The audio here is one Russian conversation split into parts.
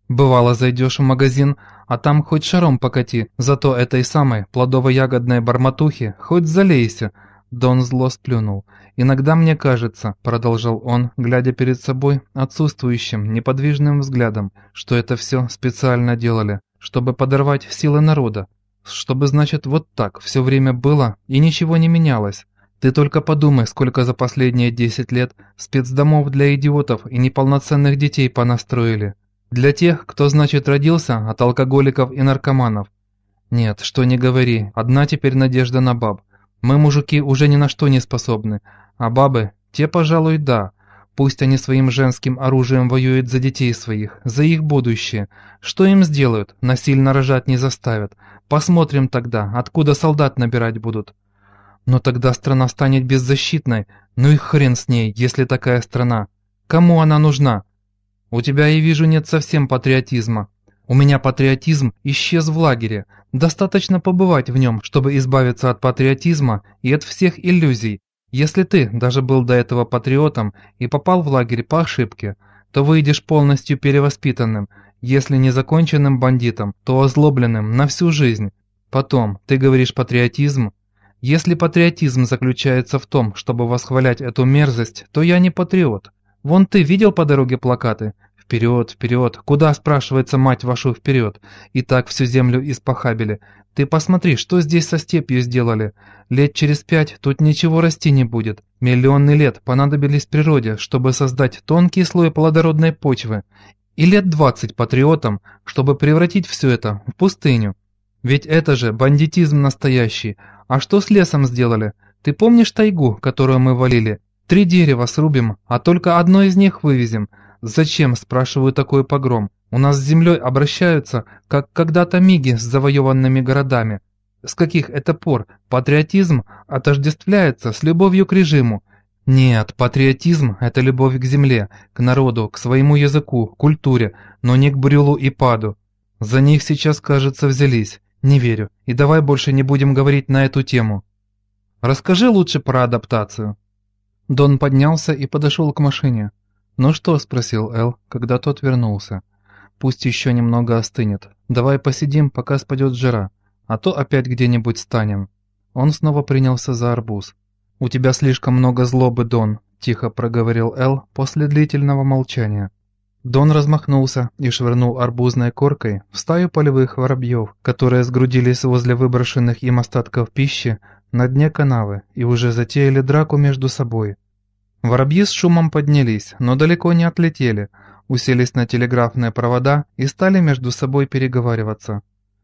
Бывало, зайдешь в магазин, а там хоть шаром покати, зато этой самой плодово-ягодной барматухи хоть залейся. Дон зло сплюнул. «Иногда мне кажется», — продолжал он, глядя перед собой отсутствующим, неподвижным взглядом, «что это все специально делали, чтобы подорвать силы народа, чтобы, значит, вот так все время было и ничего не менялось. Ты только подумай, сколько за последние 10 лет спецдомов для идиотов и неполноценных детей понастроили. Для тех, кто, значит, родился от алкоголиков и наркоманов. Нет, что не говори, одна теперь надежда на баб. Мы, мужики, уже ни на что не способны, а бабы, те, пожалуй, да. Пусть они своим женским оружием воюют за детей своих, за их будущее. Что им сделают? Насильно рожать не заставят. Посмотрим тогда, откуда солдат набирать будут. Но тогда страна станет беззащитной. Ну и хрен с ней, если такая страна. Кому она нужна? У тебя, я вижу, нет совсем патриотизма. У меня патриотизм исчез в лагере. Достаточно побывать в нем, чтобы избавиться от патриотизма и от всех иллюзий. Если ты даже был до этого патриотом и попал в лагерь по ошибке, то выйдешь полностью перевоспитанным, если не законченным бандитом, то озлобленным на всю жизнь. Потом, ты говоришь патриотизм? Если патриотизм заключается в том, чтобы восхвалять эту мерзость, то я не патриот. Вон ты видел по дороге плакаты? Вперед, вперед, куда, спрашивается, мать вашу, вперед? И так всю землю испохабили. Ты посмотри, что здесь со степью сделали. Лет через 5 тут ничего расти не будет. Миллионы лет понадобились природе, чтобы создать тонкий слой плодородной почвы. И лет 20 патриотам, чтобы превратить все это в пустыню. Ведь это же бандитизм настоящий. А что с лесом сделали? Ты помнишь тайгу, которую мы валили? 3 дерева срубим, а только одно из них вывезем. Зачем, спрашиваю, такой погром? У нас с землей обращаются, как когда-то миги с завоеванными городами. С каких это пор патриотизм отождествляется с любовью к режиму? Нет, патриотизм – это любовь к земле, к народу, к своему языку, культуре, но не к брюлу и паду. За них сейчас, кажется, взялись. Не верю. И давай больше не будем говорить на эту тему. Расскажи лучше про адаптацию. Дон поднялся и подошел к машине. «Ну что?» – спросил Эл, когда тот вернулся. «Пусть еще немного остынет. Давай посидим, пока спадет жара, а то опять где-нибудь станем». Он снова принялся за арбуз. «У тебя слишком много злобы, Дон», – тихо проговорил Эл после длительного молчания. Дон размахнулся и швырнул арбузной коркой в стаю полевых воробьев, которые сгрудились возле выброшенных им остатков пищи на дне канавы и уже затеяли драку между собой. Воробьи с шумом поднялись, но далеко не отлетели, уселись на телеграфные провода и стали между собой переговариваться.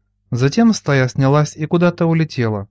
Затем стая снялась и куда-то улетела.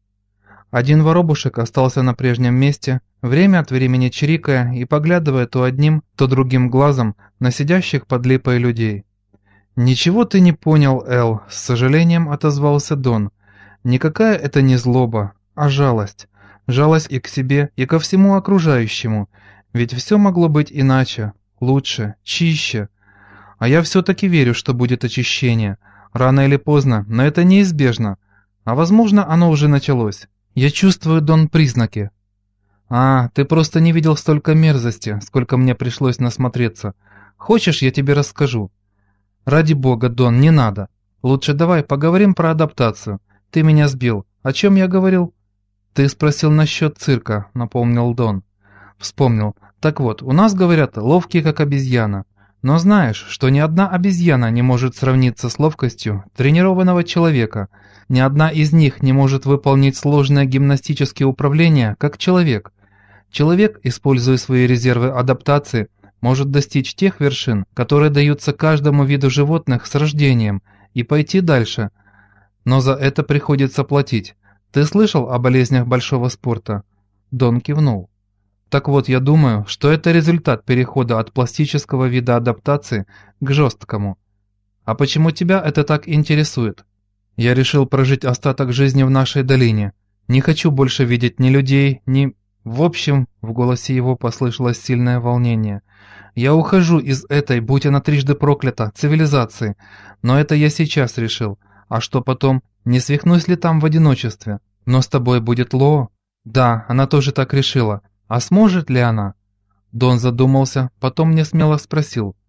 Один воробушек остался на прежнем месте, время от времени чирикая и поглядывая то одним, то другим глазом на сидящих под липой людей. «Ничего ты не понял, Эл», — с сожалением отозвался Дон. «Никакая это не злоба, а жалость. Жалость и к себе, и ко всему окружающему. Ведь все могло быть иначе, лучше, чище. А я все-таки верю, что будет очищение. Рано или поздно, но это неизбежно. А возможно, оно уже началось. Я чувствую, Дон, признаки». «А, ты просто не видел столько мерзости, сколько мне пришлось насмотреться. Хочешь, я тебе расскажу?» «Ради бога, Дон, не надо. Лучше давай поговорим про адаптацию. Ты меня сбил. О чем я говорил?» «Ты спросил насчет цирка», — напомнил Дон. Вспомнил. «Так вот, у нас, говорят, ловкий как обезьяна. Но знаешь, что ни одна обезьяна не может сравниться с ловкостью тренированного человека. Ни одна из них не может выполнить сложные гимнастические упражнения, как человек. Человек, используя свои резервы адаптации, может достичь тех вершин, которые даются каждому виду животных с рождением, и пойти дальше. Но за это приходится платить. Ты слышал о болезнях большого спорта?» Дон кивнул. «Так вот, я думаю, что это результат перехода от пластического вида адаптации к жесткому. А почему тебя это так интересует?» «Я решил прожить остаток жизни в нашей долине. Не хочу больше видеть ни людей, ни...» В общем, в голосе его послышалось сильное волнение. «Я ухожу из этой, будь она трижды проклята, цивилизации. Но это я сейчас решил. А что потом? Не свихнусь ли там в одиночестве? Но с тобой будет Лоо?» «Да, она тоже так решила. А сможет ли она?» Дон задумался, потом несмело спросил.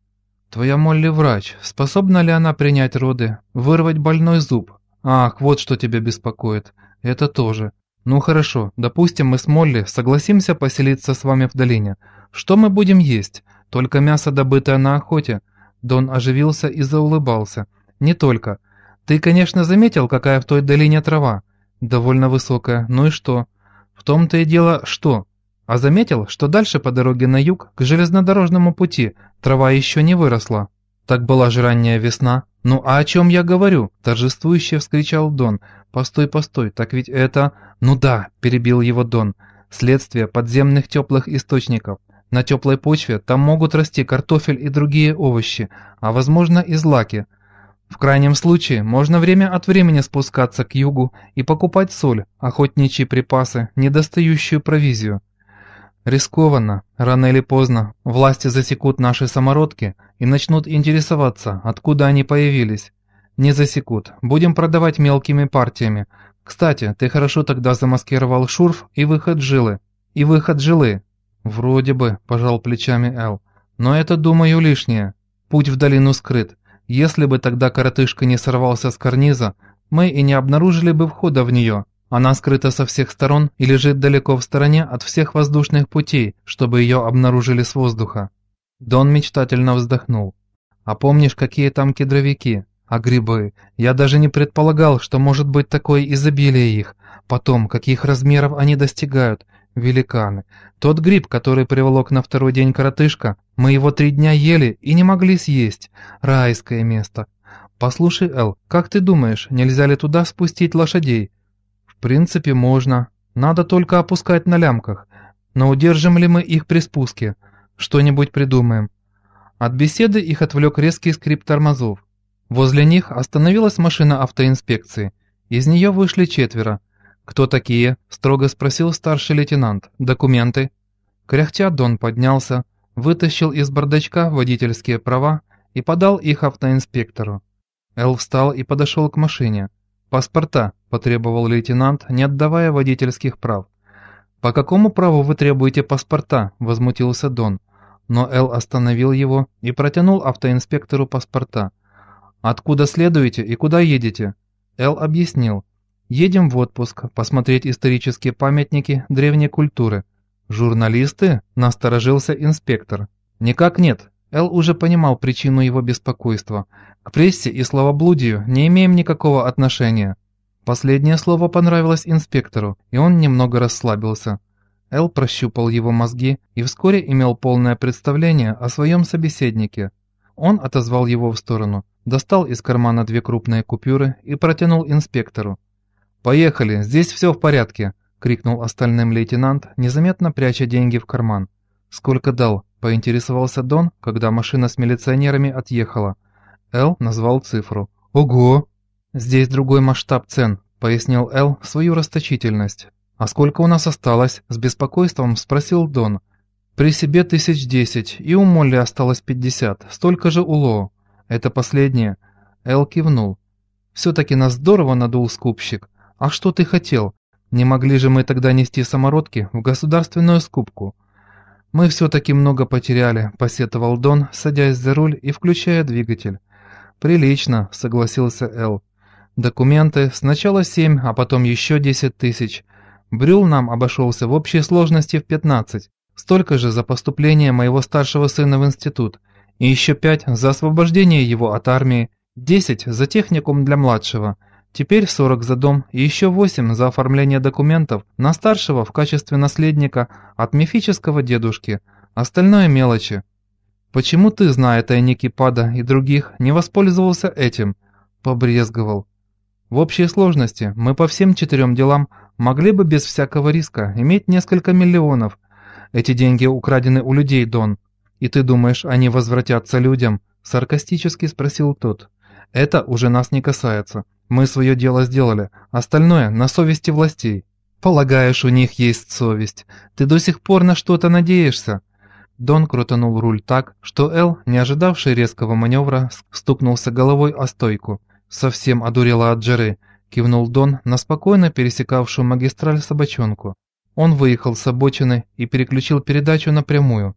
Твоя Молли врач. Способна ли она принять роды, вырвать больной зуб? Ах, вот что тебя беспокоит. Это тоже. Ну хорошо, допустим, мы с Молли согласимся поселиться с вами в долине. Что мы будем есть? Только мясо, добытое на охоте?» Дон оживился и заулыбался. «Не только. Ты, конечно, заметил, какая в той долине трава? Довольно высокая. Ну и что? В том-то и дело, что? А заметил, что дальше по дороге на юг, к железнодорожному пути, трава еще не выросла? Так была же ранняя весна. Ну а о чем я говорю?» Торжествующе вскричал Дон. «Постой, постой, так ведь это...» «Ну да», перебил его Дон. «Следствие подземных теплых источников. На теплой почве там могут расти картофель и другие овощи, а возможно и злаки. В крайнем случае можно время от времени спускаться к югу и покупать соль, охотничьи припасы, недостающую провизию. Рискованно. Рано или поздно власти засекут наши самородки и начнут интересоваться, откуда они появились. Не засекут. Будем продавать мелкими партиями. Кстати, ты хорошо тогда замаскировал шурф и выход жилы. Вроде бы, пожал плечами Эл. Но это, думаю, лишнее. Путь в долину скрыт. Если бы тогда коротышка не сорвался с карниза, мы и не обнаружили бы входа в нее. Она скрыта со всех сторон и лежит далеко в стороне от всех воздушных путей, чтобы ее обнаружили с воздуха. Дон мечтательно вздохнул. А помнишь, какие там кедровики? А грибы? Я даже не предполагал, что может быть такое изобилие их. Потом, каких размеров они достигают. Великаны. Тот гриб, который приволок на второй день коротышка, мы его 3 дня ели и не могли съесть. Райское место. Послушай, Эл, как ты думаешь, нельзя ли туда спустить лошадей? В принципе, можно. Надо только опускать на лямках. Но удержим ли мы их при спуске? Что-нибудь придумаем. От беседы их отвлек резкий скрип тормозов. Возле них остановилась машина автоинспекции. Из нее вышли 4. «Кто такие?» – строго спросил старший лейтенант. «Документы?» Кряхтя Дон поднялся, вытащил из бардачка водительские права и подал их автоинспектору. Эл встал и подошел к машине. «Паспорта», – потребовал лейтенант, не отдавая водительских прав. «По какому праву вы требуете паспорта?» – возмутился Дон. Но Эл остановил его и протянул автоинспектору паспорта. «Откуда следуете и куда едете?» Эл объяснил. «Едем в отпуск, посмотреть исторические памятники древней культуры». «Журналисты?» – насторожился инспектор. «Никак нет». Эл уже понимал причину его беспокойства. «К прессе и словоблудию не имеем никакого отношения». Последнее слово понравилось инспектору, и он немного расслабился. Эл прощупал его мозги и вскоре имел полное представление о своем собеседнике. Он отозвал его в сторону, достал из кармана 2 крупные купюры и протянул инспектору. «Поехали, здесь все в порядке», — крикнул остальным лейтенант, незаметно пряча деньги в карман. «Сколько дал?» — поинтересовался Дон, когда машина с милиционерами отъехала. Эл назвал цифру. «Ого!» «Здесь другой масштаб цен», — пояснил Эл свою расточительность. «А сколько у нас осталось?» — с беспокойством спросил Дон. «При себе 1010, и у Молли осталось 50, столько же у Лоо. Это последнее». Эл кивнул. «Все-таки нас здорово надул скупщик. А что ты хотел? Не могли же мы тогда нести самородки в государственную скупку?» «Мы все-таки много потеряли», — посетовал Дон, садясь за руль и включая двигатель. «Прилично», — согласился Эл. «Документы, сначала 7, а потом еще 10 тысяч. Брюл нам обошелся в общей сложности в 15. Столько же за поступление моего старшего сына в институт. И еще 5 за освобождение его от армии, 10 за техникум для младшего. Теперь 40 за дом и еще 8 за оформление документов на старшего в качестве наследника от мифического дедушки. Остальное мелочи. Почему ты, зная тайники Пада и других, не воспользовался этим?» Побрезговал. «В общей сложности мы по всем 4 делам могли бы без всякого риска иметь несколько миллионов. Эти деньги украдены у людей, Дон. И ты думаешь, они возвратятся людям?» Саркастически спросил тот. «Это уже нас не касается. Мы свое дело сделали, остальное на совести властей». «Полагаешь, у них есть совесть? Ты до сих пор на что-то надеешься?» Дон крутанул руль так, что Эл, не ожидавший резкого маневра, стукнулся головой о стойку. «Совсем одурела от жары», — кивнул Дон на спокойно пересекавшую магистраль собачонку. Он выехал с обочины и переключил передачу на прямую.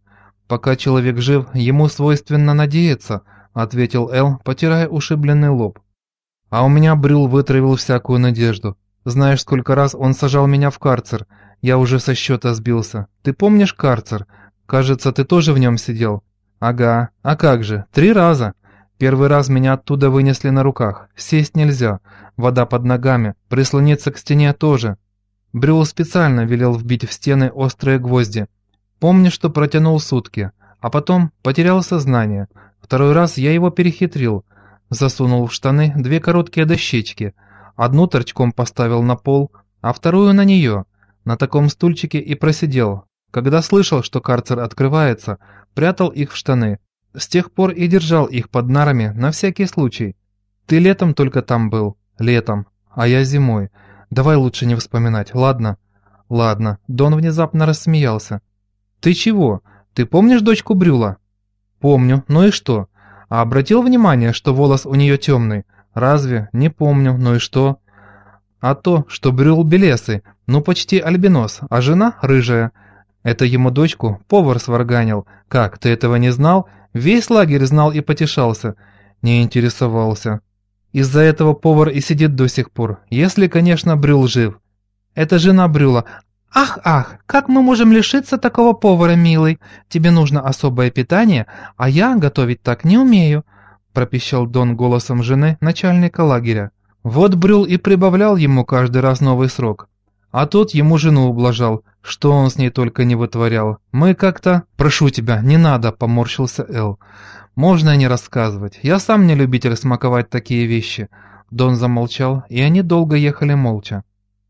«Пока человек жив, ему свойственно надеяться», — ответил Эл, потирая ушибленный лоб. «А у меня Брюл вытравил всякую надежду. Знаешь, сколько раз он сажал меня в карцер? Я уже со счета сбился. Ты помнишь карцер? Кажется, ты тоже в нем сидел». «Ага. А как же? 3 раза. Первый раз меня оттуда вынесли на руках. Сесть нельзя. Вода под ногами. Прислониться к стене тоже. Брюл специально велел вбить в стены острые гвозди. Помню, что протянул сутки, а потом потерял сознание. Второй раз я его перехитрил. Засунул в штаны 2 короткие дощечки. Одну торчком поставил на пол, а вторую на нее. На таком стульчике и просидел. Когда слышал, что карцер открывается, прятал их в штаны. С тех пор и держал их под нарами на всякий случай. Ты летом только там был. Летом. А я зимой. Давай лучше не вспоминать, ладно? Ладно. Дон внезапно рассмеялся. Ты чего? Ты помнишь дочку Брюла? Помню. Ну и что? А обратил внимание, что волос у нее темный? Разве? Не помню. Ну и что? А то, что Брюл белесый, ну почти альбинос, а жена рыжая. Это ему дочку повар сварганил. Как, ты этого не знал? Весь лагерь знал и потешался. Не интересовался. Из-за этого повар и сидит до сих пор, если, конечно, Брюл жив. Это жена Брюла. Ах, как мы можем лишиться такого повара, милый? Тебе нужно особое питание, а я готовить так не умею, пропищал Дон голосом жены начальника лагеря. Вот Брюл и прибавлял ему каждый раз новый срок. А тот ему жену ублажал, что он с ней только не вытворял. Мы как-то... Прошу тебя, не надо, поморщился Эл. Можно и не рассказывать. Я сам не любитель смаковать такие вещи. Дон замолчал, и они долго ехали молча.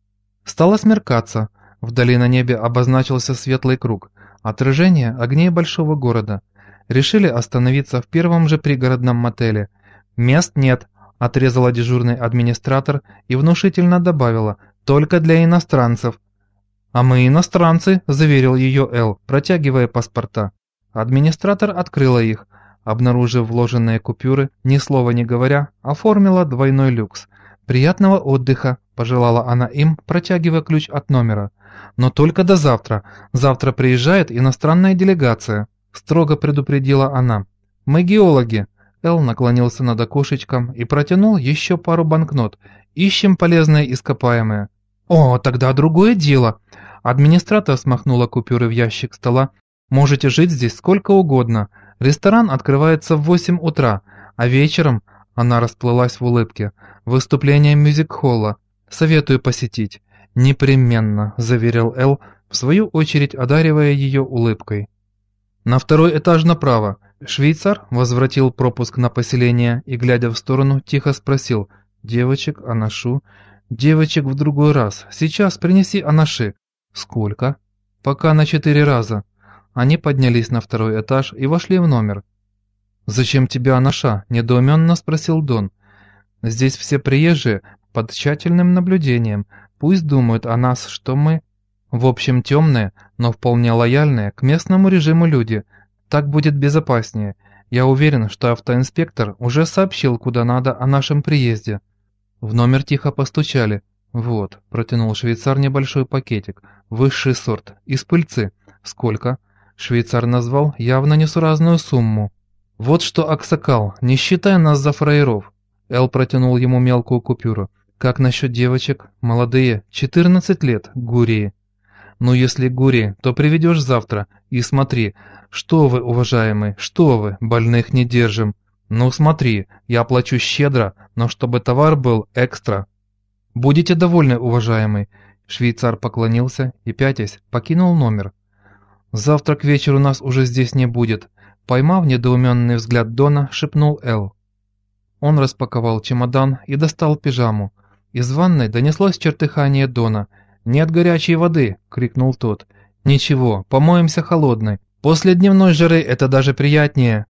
Стало смеркаться. Вдали на небе обозначился светлый круг. Отражение огней большого города. Решили остановиться в первом же пригородном мотеле. «Мест нет», — отрезала дежурный администратор и внушительно добавила, «только для иностранцев». «А мы иностранцы», — заверил ее Эл, протягивая паспорта. Администратор открыла их. Обнаружив вложенные купюры, ни слова не говоря, оформила двойной люкс. «Приятного отдыха», – пожелала она им, протягивая ключ от номера. «Но только до завтра. Завтра приезжает иностранная делегация», – строго предупредила она. «Мы геологи». Эл наклонился над окошечком и протянул еще пару банкнот. «Ищем полезные ископаемые». «О, тогда другое дело». Администратор смахнула купюры в ящик стола. «Можете жить здесь сколько угодно. Ресторан открывается в 8 утра, а вечером, она расплылась в улыбке, выступление мюзик-холла. Советую посетить. Непременно, заверил Эл, в свою очередь одаривая ее улыбкой. На 2-й этаж направо. Швейцар возвратил пропуск на поселение и, глядя в сторону, тихо спросил: «Девочек, анашу?» «Девочек в другой раз. Сейчас принеси анаши». «Сколько?» «Пока на 4 раза». Они поднялись на 2-й этаж и вошли в номер. «Зачем тебе анаша?» – недоуменно спросил Дон. «Здесь все приезжие, под тщательным наблюдением. Пусть думают о нас, что мы...» «В общем, темные, но вполне лояльные к местному режиму люди. Так будет безопаснее. Я уверен, что автоинспектор уже сообщил куда надо о нашем приезде». В номер тихо постучали. «Вот», – протянул швейцар небольшой пакетик. «Высший сорт. Из пыльцы. Сколько?» Швейцар назвал явно несуразную сумму. «Вот что, Аксакал, не считай нас за фраеров». Эл протянул ему мелкую купюру. «Как насчет девочек? Молодые, 14 лет, гурии». «Ну, если гурии, то приведешь завтра. И смотри, что вы, уважаемый, что вы, больных не держим. Ну, смотри, я плачу щедро, но чтобы товар был экстра». «Будете довольны, уважаемый». Швейцар поклонился и, пятясь, покинул номер. «Завтра к вечеру нас уже здесь не будет», — поймав недоуменный взгляд Дона, шепнул Эл. Он распаковал чемодан и достал пижаму. Из ванной донеслось чертыхание Дона. «Нет горячей воды!» — крикнул тот. «Ничего, помоемся холодной. После дневной жары это даже приятнее!»